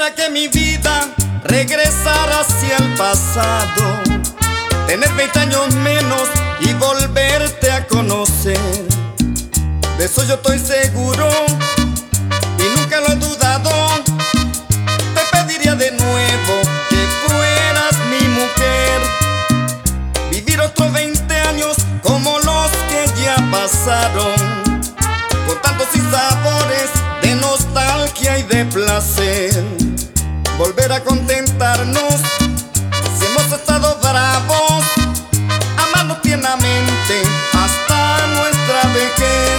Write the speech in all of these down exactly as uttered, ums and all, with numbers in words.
quisiera que mi vida regresara hacia el pasado, tener veinte años menos y volverte a conocer. De eso yo estoy seguro y nunca lo he dudado. Te pediría de nuevo que fueras mi mujer, vivir otros veinte años como los que ya pasaron, con tantos sinsabores de nostalgia y de placer. Volver a contentarnos si hemos estado bravos, amarnos tiernamente hasta nuestra vejez.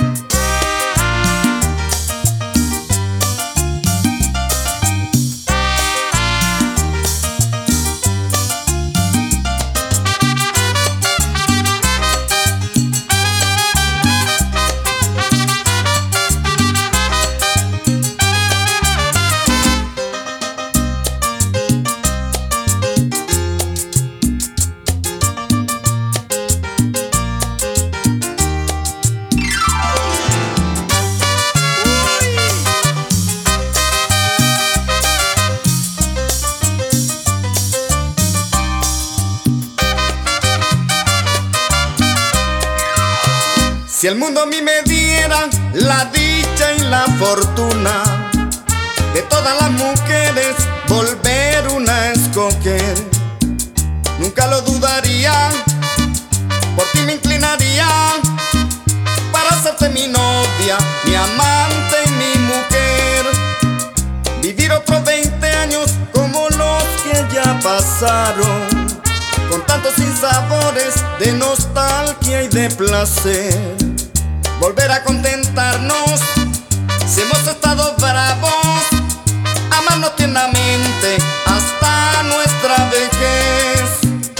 Si el mundo a mí me diera la dicha y la fortuna de todas las mujeres volver una a escoger, nunca lo dudaría, por ti me inclinaría para hacerte mi novia, mi amante y mi mujer. Vivir otros veinte años como los que ya pasaron, con tantos sinsabores de nostalgia y de placer. Volver a contentarnos si hemos estado bravos, amarnos tiernamente hasta nuestra vejez.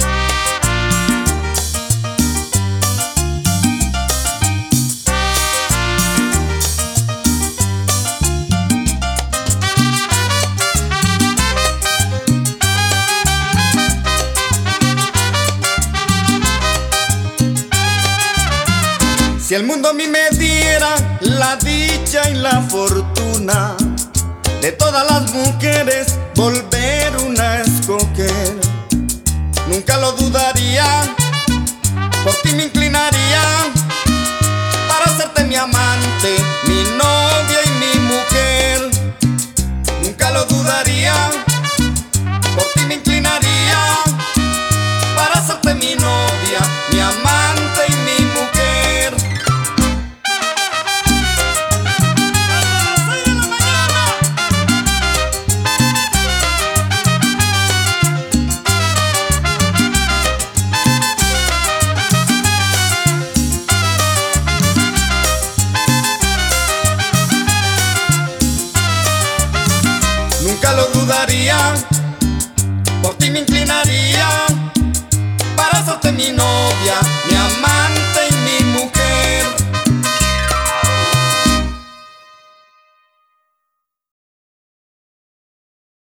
Si el mundo a mí me diera la dicha y la fortuna de todas las mujeres volver una a escoger, nunca lo dudaría, por ti me inclinaría para hacerte mi amante, mi novia y mi mujer. Nunca lo dudaría, por ti me inclinaría para hacerte mi novia, mi amante y mi mujer. Nunca lo dudaría, por ti me inclinaría para hacerte mi novia, mi amante